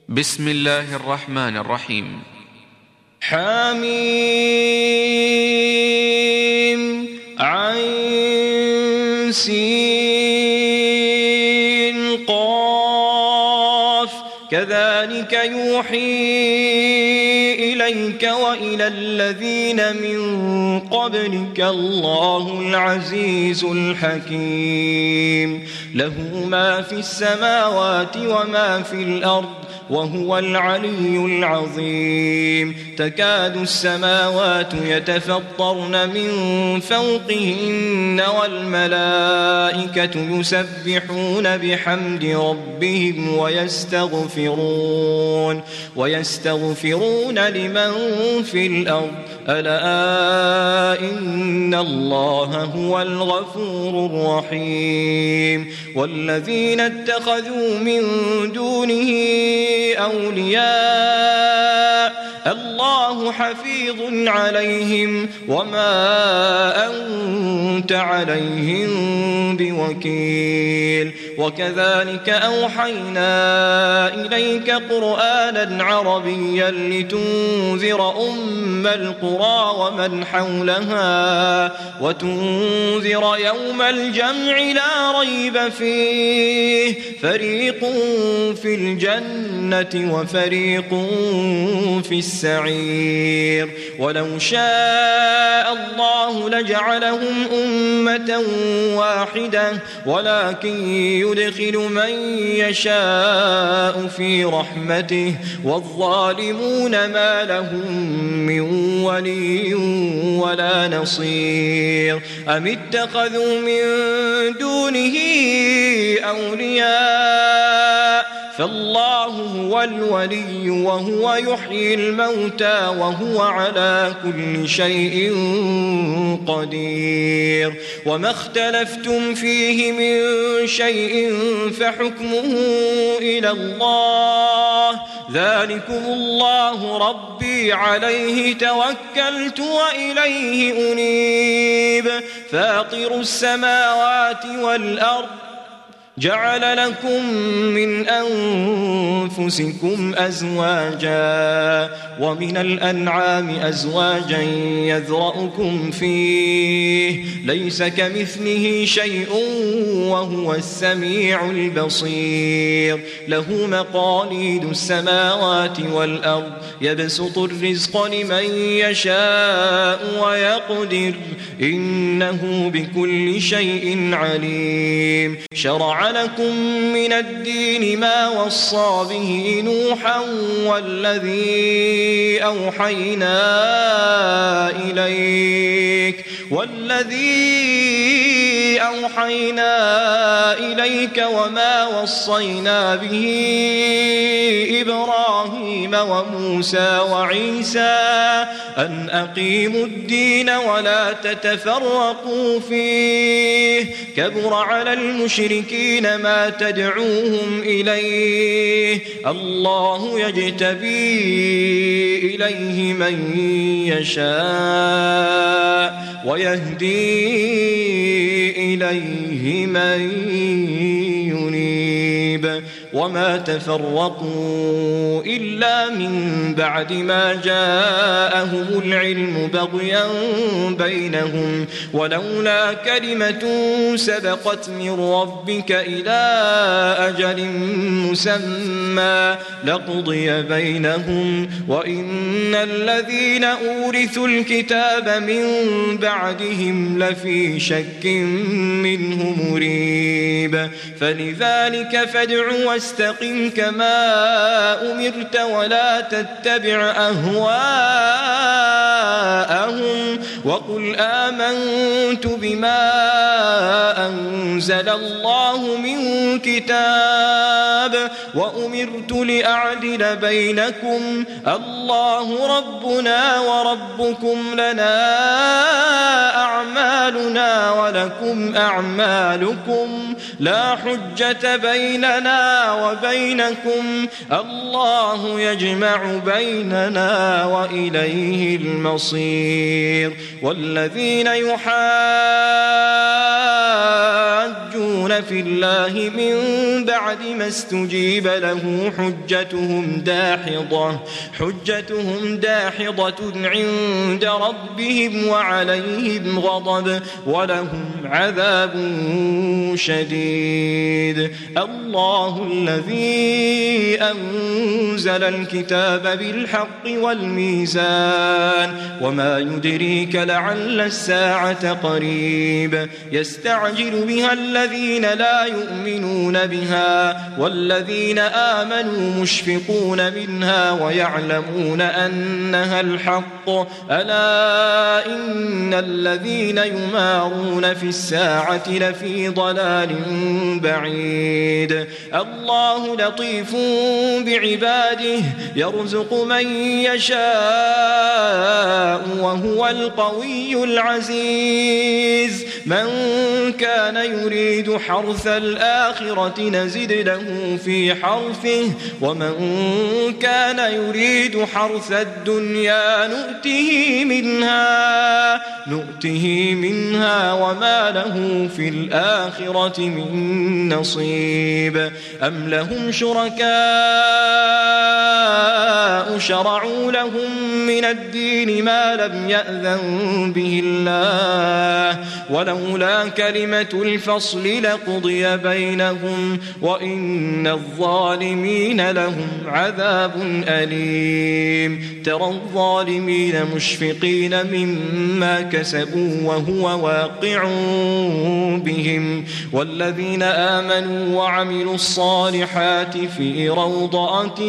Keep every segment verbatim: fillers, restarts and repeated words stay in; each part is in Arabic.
بسم الله الرحمن الرحيم. حميم عين سين قاف كذلك يوحي إليك وإلى الذين من قبلك الله العزيز الحكيم له ما في السماوات وما في الأرض وهو العلي العظيم تكاد السماوات يتفطرن من فوقهن والملائكة يسبحون بحمد ربهم ويستغفرون ويستغفرون لمن في الأرض ألا إن الله هو الغفور الرحيم والذين اتخذوا من دونه أولياء الله حفيظ عليهم وما أنت عليهم بوكيل وكذلك أوحينا إليك قرآنا عربيا لتنذر أم القرى ومن حولها وتنذر يوم الجمع لا ريب فيه فريق في الجنة وفريق في السعير ولو شاء الله لجعلهم أمة واحدة ولكن يدخل من يشاء في رحمته والظالمون ما لهم من ولي ولا نصير أم اتخذوا من دونه أولياء فالله هو الولي وهو يحيي الموتى وهو على كل شيء قدير وما اختلفتم فيه من شيء فحكمه إلى الله ذلكم الله ربي عليه توكلت وإليه أنيب فاطر السماوات والأرض جعل لكم من أنفسكم أزواجا ومن الأنعام أزواجا يذرأكم فيه ليس كمثله شيء وهو السميع البصير له مقاليد السماوات والأرض يبسط الرزق لمن يشاء ويقدر إنه بكل شيء عليم شرع لكم من الدين ما وصى به نوحا والذي أوحينا إليك والذي أوحينا إليك وما وصينا به إبراهيم وموسى وعيسى أن أقيموا الدين ولا تتفرقوا فيه كبر على المشركين ما تدعوهم إليه الله يجتبي إليه من يشاء ويهدي إليه من ينيب وما تفرقوا إلا من بعد ما جاءهم العلم بغيا بينهم ولولا كلمة سبقت من ربك إلى أجل مسمى لقضي بينهم وإن الذين أورثوا الكتاب من بعدهم لفي شك منه مريب فلذلك فادع واستقم كما أمرت ولا تتبع أهواءهم وقل آمنت بما أنزل الله من كتاب وأمرت لأعدل بينكم الله ربنا وربكم لنا أعمالنا ولكم أعمالكم لا حجة بيننا وبينكم الله يجمع بيننا وإليه المصير والذين يحاجون يجادلون في الله من بعد ما استجيب له حجتهم داحضة حجتهم داحضة عند ربهم وعليهم غضب ولهم عذاب شديد. الله الذي أنزل الكتاب بالحق والميزان وما يدريك لعل الساعة قريب يستعجل بها الذين لا يؤمنون بها والذين آمنوا مشفقون منها ويعلمون أنها الحق ألا إن الذين يمارون في الساعة لفي ضلال بعيد. الله لطيف بعباده يرزق من يشاء وهو القوي العزيز. من كان يريد حرث الآخرة نزد له في حرثه ومن كان يريد حرث الدنيا نؤته منها نؤته منها وما له في الآخرة من نصيب. أم لهم شركاء شرعوا لهم من الدين ما لم يأذن به الله ولولا كلمة الفصل لقضي بينهم وإن الظالمين لهم عذاب أليم. ترى الظالمين مشفقين مما كسبوا وهو واقع بهم والذين آمنوا وعملوا الصالحات في روضات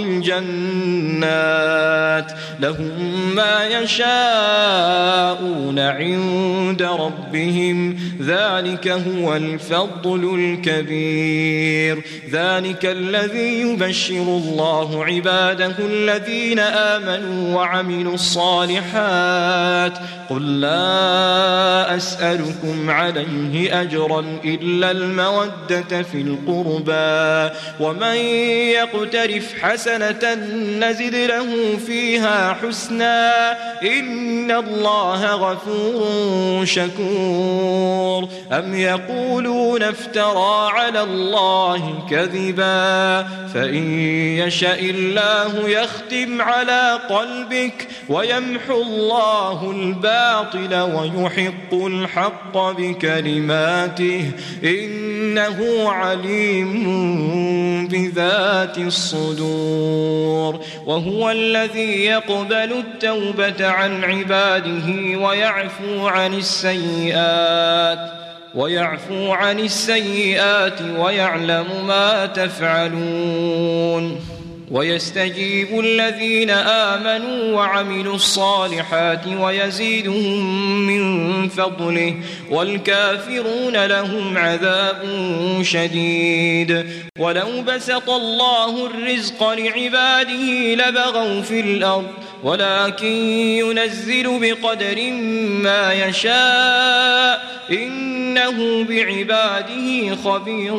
الجنات لهم ما يشاءون عند ربهم ذلك هو الفضل الكبير. ذلك الذي يبشر الله عباده الذين آمنوا وعملوا الصالحات قل لا أسألكم عليه أجرا إلا المودة في القربى ومن يقترف حسنة نزد له فيها حسنا إن الله غفور شكور. أم يقولون افترى على الله كذبا فإن يشاء الله يختم على قلبك ويمحو الله الباطل ويحق الحق بكلماته إنه عليم بذات الصدور. وهو الذي يقبل التوبة عن عباده ويعفو عن السيئات ويعفو عن السيئات ويعلم ما تفعلون. ويستجيب الذين آمنوا وعملوا الصالحات ويزيدهم من فضله والكافرون لهم عذاب شديد. ولو بسط الله الرزق لعباده لبغوا في الأرض ولكن ينزل بقدر ما يشاء إنه بعباده خبير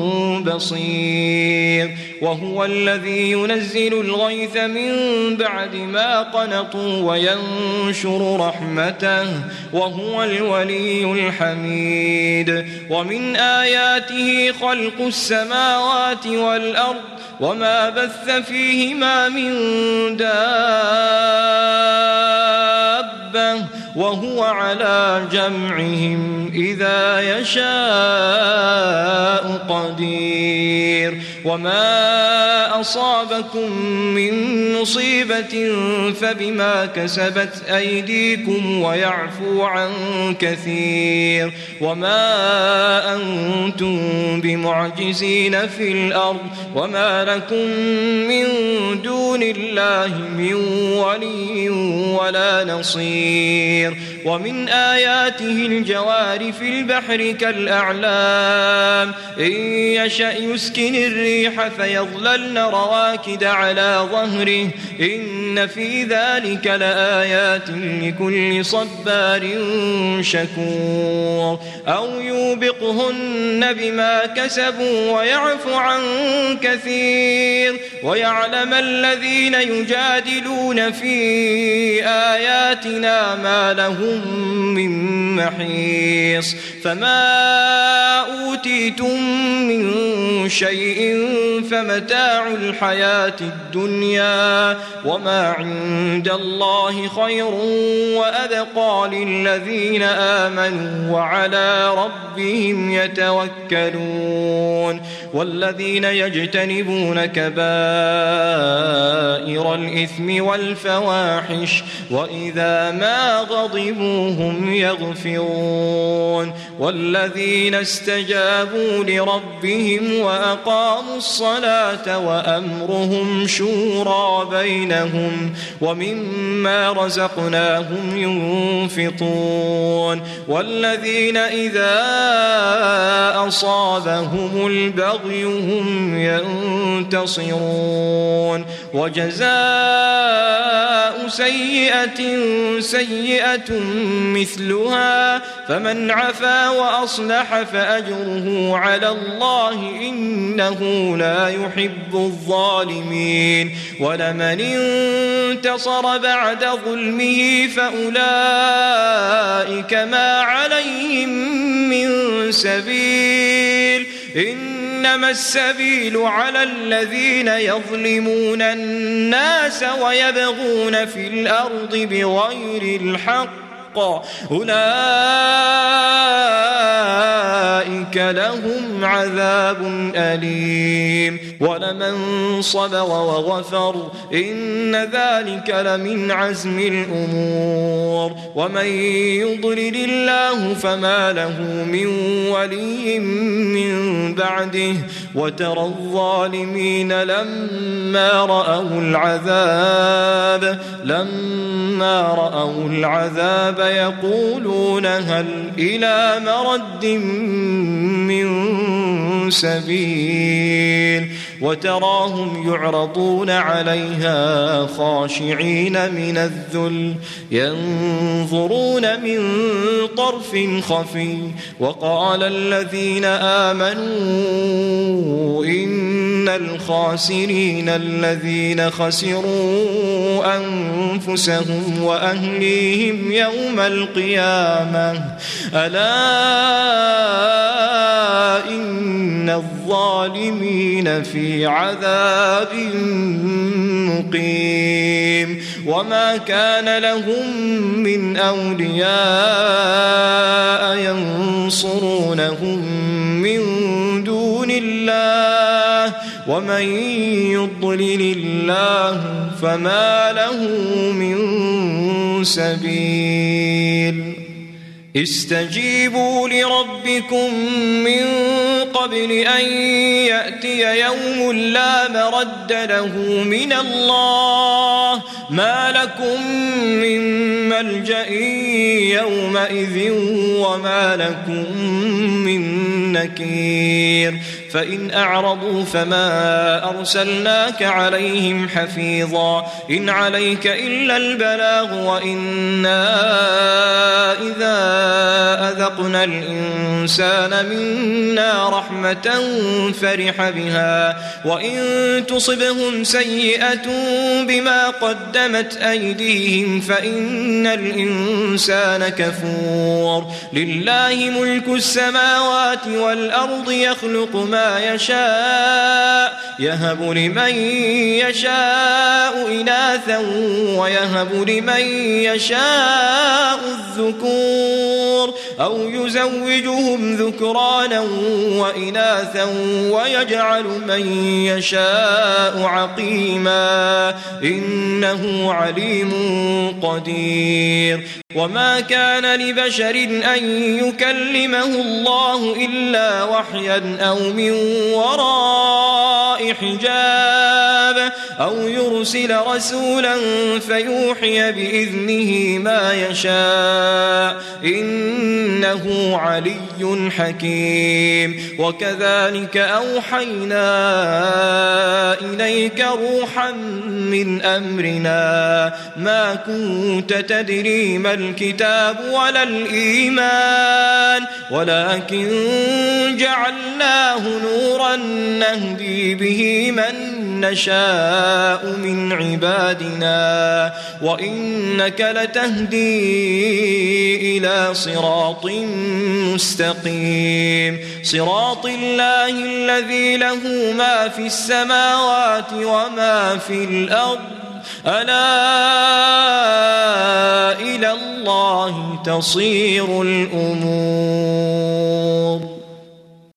بصير. وهو الذي ينزل الغيث من بعد ما قنطوا وينشر رحمته وهو الولي الحميد. ومن آياته خلق السماوات والأرض وما بث فيهما من دابة وهو على جمعهم إذا يشاء قدير. وما أصابكم من مصيبة فبما كسبت أيديكم ويعفو عن كثير. وما أنتم بمعجزين في الأرض وما لكم من دون الله من ولي ولا نصير. ومن آياته الجوار في البحر كالأعلام إن يشأ يسكن الريح فيظللن رواكد على ظهره إن إن في ذلك لآيات لكل صبار شكور أو يوبقهن بما كسبوا ويعفو عن كثير ويعلم الذين يجادلون في آياتنا ما لهم من محيص فما أوتيتم من شيء فمتاع الحياة الدنيا وما عند الله خير وأبقى للذين آمنوا وعلى ربهم يتوكلون والذين يجتنبون كبائر الإثم والفواحش وإذا ما غضبوا هم يغفرون والذين استجابوا لربهم وأقاموا الصلاة وأمرهم شورى بينهم ومما رزقناهم ينفقون والذين إذا أصابهم البغي هم ينتصرون وجزاء سيئة سيئة مثلها فمن عفا وأصلح فأجره على الله إنه لا يحب الظالمين ولمن انتصر بعد ظلمه فأولئك ما عليهم من سبيل إنما السبيل على الذين يظلمون الناس ويبغون في الأرض بغير الحق أولئك لهم عذاب أليم ولمن صبر وغفر إن ذلك لمن عزم الأمور ومن يضلل الله فما له من ولي من بعده وترى الظالمين لما رأوا العذاب لما رأوا العذاب يقولون هل إلى مرد من سبيل وتراهم يعرضون عليها خاشعين من الذل ينظرون من طرف خفي وقال الذين آمنوا إن الخاسرين الذين خسروا أنفسهم وأهليهم يوم القيامة ألا إن الظالمين في عذاب مقيم وما كان لهم من أولياء ينصرونهم من دون الله ومن يضلل الله فما له من سبيل استجيبوا لربكم من قبل أن يأتي يوم لا مرد له من الله ما لكم من ملجأ يومئذ وما لكم من نكير فإن أعرضوا فما أرسلناك عليهم حفيظا إن عليك إلا البلاغ وإنا إذا أذقنا الإنسان منا رحمة فرح بها وإن تصبهم سيئة بما قدمت أيديهم فإن الإنسان كفور لله ملك السماوات والأرض يخلق ما يشاء يهب لمن يشاء إناثا ويهب لمن يشاء الذكور أو يزوجهم ذكرانا وإناثا ويجعل من يشاء عقيما إنه عليم قدير وما كان لبشر أن يكلمه الله إلا وحيا أو من وراء حجاب أو يرسل رسولا فيوحي بإذنه ما يشاء إنه علي حكيم. وكذلك أوحينا إليك روحا من أمرنا ما كنت تدري ما الكتاب ولا الإيمان ولكن جعلناه نورا نهدي به من نشاء من عبادنا وإنك لتهدي إلى صراط مستقيم صراط الله الذي له ما في السماوات وما في الأرض ألا إلى الله تصير الأمور.